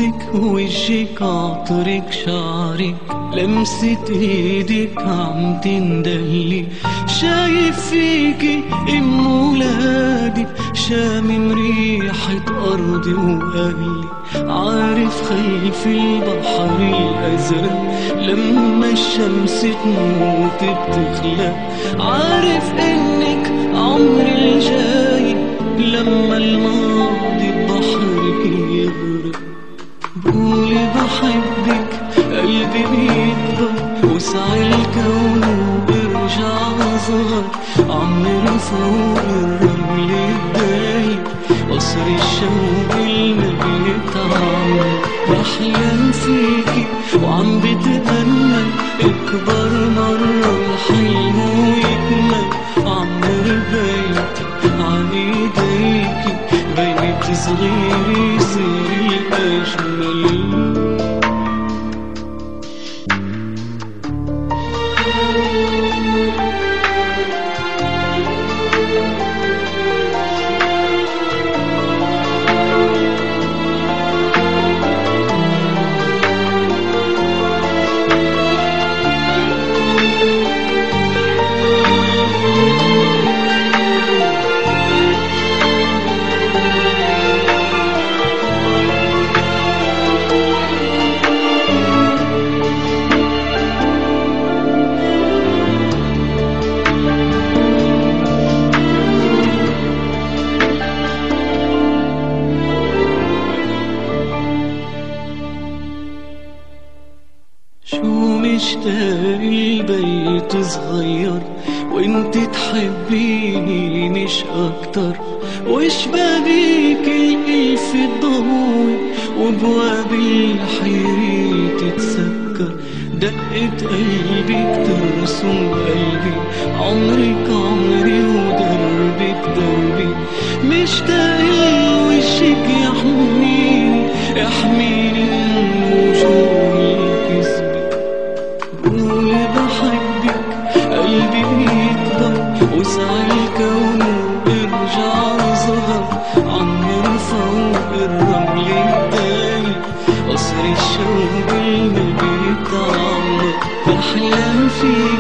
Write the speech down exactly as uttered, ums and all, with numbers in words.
صوتك وجهك عطرك شعرك لمسة ايدك عم تندهلي، شايف فيكي ام ولادي شامم ريحة ارضي واهلي، عارف خلف البحر الازرق لما الشمس تموت بتخلق، عارف انك عمري الجاي لما الماضي بحرك يغرق. قولي بحبك قلبي بيكبر وسع الكون وبرجع اصغر، عمري فوق الرمل الدايب قصر الشوق اللي بيتعمر، بحلم فيكي وعم بتأمل اكبر مرة الحلم ويكمل، عمر بيتي عايديكي بيت صغير يصير الأجمل. شو مشتاق البيت صغير وانت تحبيني مش اكتر، وشبابيك الالف الضوي وبواب الحيري تتسكر، دقة قلبك ترسم قلبي عمرك عمري ودربك دربي، مشتاق لوشك يحميني يحميني من وجوه الكذب. قولي بحبك قلبي بيكبر وسع الكون وبرجع صغر، عمر فوق الرمل الدايب قصر الشوق اللي بيتعمر، بحلم فيك